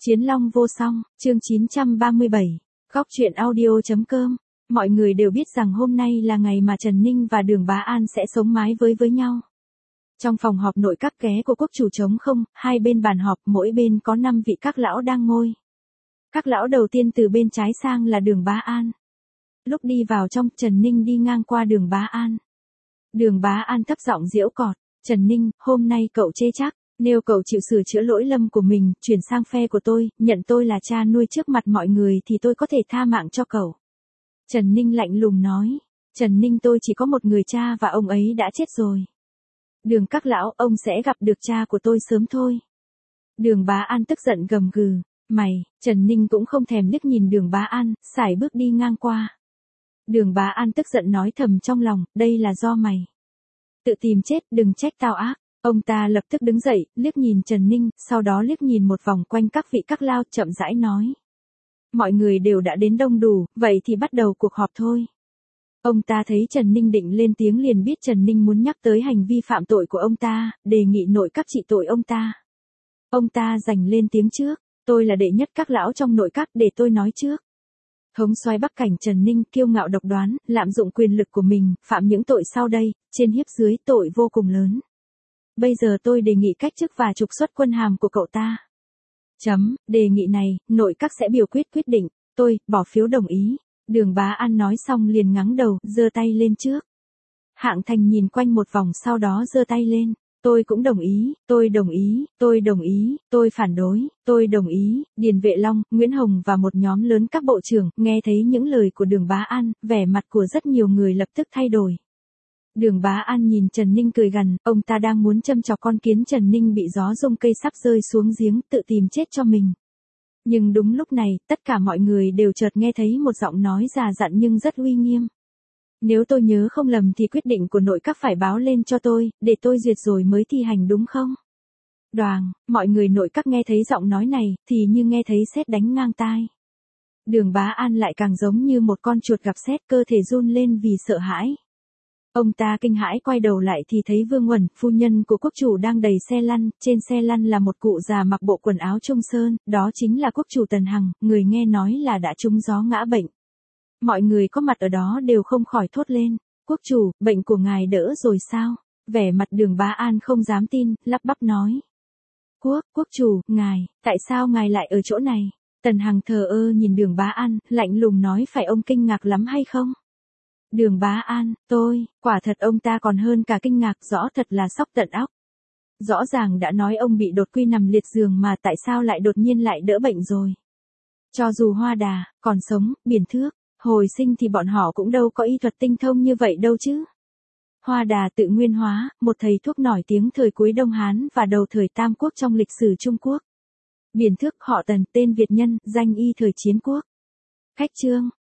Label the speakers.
Speaker 1: Chiến Long vô song, chương 937, góc truyện audio.com. Mọi người đều biết rằng hôm nay là ngày mà Trần Ninh và Đường Bá An sẽ sống mái với nhau. Trong phòng họp nội các ké của quốc chủ trống không, hai bên bàn họp mỗi bên có 5 vị các lão đang ngồi. Các lão đầu tiên từ bên trái sang là Đường Bá An. Lúc đi vào trong, Trần Ninh đi ngang qua Đường Bá An. Đường Bá An thấp giọng giễu cợt, "Trần Ninh, hôm nay cậu chê chắc. Nếu cậu chịu sửa chữa lỗi lầm của mình, chuyển sang phe của tôi, nhận tôi là cha nuôi trước mặt mọi người thì tôi có thể tha mạng cho cậu." Trần Ninh lạnh lùng nói. "Trần Ninh, tôi chỉ có một người cha và ông ấy đã chết rồi. Đường các lão, ông sẽ gặp được cha của tôi sớm thôi." Đường Bá An tức giận gầm gừ. "Mày!" Trần Ninh cũng không thèm liếc nhìn Đường Bá An, sải bước đi ngang qua. Đường Bá An tức giận nói thầm trong lòng, "Đây là do mày tự tìm chết, đừng trách tao ác." Ông ta lập tức đứng dậy, liếc nhìn Trần Ninh, sau đó liếc nhìn một vòng quanh các vị các lao, chậm rãi nói. "Mọi người đều đã đến đông đủ, vậy thì bắt đầu cuộc họp thôi." Ông ta thấy Trần Ninh định lên tiếng liền biết Trần Ninh muốn nhắc tới hành vi phạm tội của ông ta, đề nghị nội các trị tội ông ta. Ông ta giành lên tiếng trước, "Tôi là đệ nhất các lão trong nội các, để tôi nói trước." Thống soái Bắc Cảnh Trần Ninh kiêu ngạo độc đoán, lạm dụng quyền lực của mình, phạm những tội sau đây, trên hiếp dưới, tội vô cùng lớn. Bây giờ tôi đề nghị cách chức và trục xuất quân hàm của cậu ta. Đề nghị này, nội các sẽ biểu quyết quyết định. Tôi, bỏ phiếu đồng ý. Đường Bá An nói xong liền ngáng đầu, giơ tay lên trước. Hạng Thành nhìn quanh một vòng sau đó giơ tay lên. "Tôi cũng đồng ý, tôi đồng ý, tôi đồng ý, tôi phản đối, tôi đồng ý." Điền Vệ Long, Nguyễn Hồng và một nhóm lớn các bộ trưởng, nghe thấy những lời của Đường Bá An, vẻ mặt của rất nhiều người lập tức thay đổi. Đường Bá An nhìn Trần Ninh cười gằn, ông ta đang muốn châm chọc con kiến Trần Ninh bị gió rung cây sắp rơi xuống giếng, tự tìm chết cho mình. Nhưng đúng lúc này, tất cả mọi người đều chợt nghe thấy một giọng nói già dặn nhưng rất uy nghiêm. "Nếu tôi nhớ không lầm thì quyết định của nội các phải báo lên cho tôi, để tôi duyệt rồi mới thi hành đúng không?" Đoàng, mọi người nội các nghe thấy giọng nói này, thì như nghe thấy sét đánh ngang tai. Đường Bá An lại càng giống như một con chuột gặp sét, cơ thể run lên vì sợ hãi. Ông ta kinh hãi quay đầu lại thì thấy Vương Uẩn, phu nhân của quốc chủ đang đẩy xe lăn, trên xe lăn là một cụ già mặc bộ quần áo trung sơn, đó chính là quốc chủ Tần Hằng, người nghe nói là đã trúng gió ngã bệnh. Mọi người có mặt ở đó đều không khỏi thốt lên, "Quốc chủ, bệnh của ngài đỡ rồi sao?" Vẻ mặt Đường Bá An không dám tin, lắp bắp nói. Quốc chủ, ngài, tại sao ngài lại ở chỗ này?" Tần Hằng thờ ơ nhìn Đường Bá An, lạnh lùng nói, "Phải ông kinh ngạc lắm hay không?" Đường Bá An, quả thật ông ta còn hơn cả kinh ngạc, rõ thật là sốc tận óc. Rõ ràng đã nói ông bị đột quỵ nằm liệt giường mà tại sao lại đột nhiên lại đỡ bệnh rồi. Cho dù Hoa Đà, còn sống, Biển Thước, hồi sinh thì bọn họ cũng đâu có y thuật tinh thông như vậy đâu chứ. Hoa Đà tự Nguyên Hóa, một thầy thuốc nổi tiếng thời cuối Đông Hán và đầu thời Tam Quốc trong lịch sử Trung Quốc. Biển Thước họ Tần, tên Việt nhân, danh y thời Chiến Quốc. Khách chương.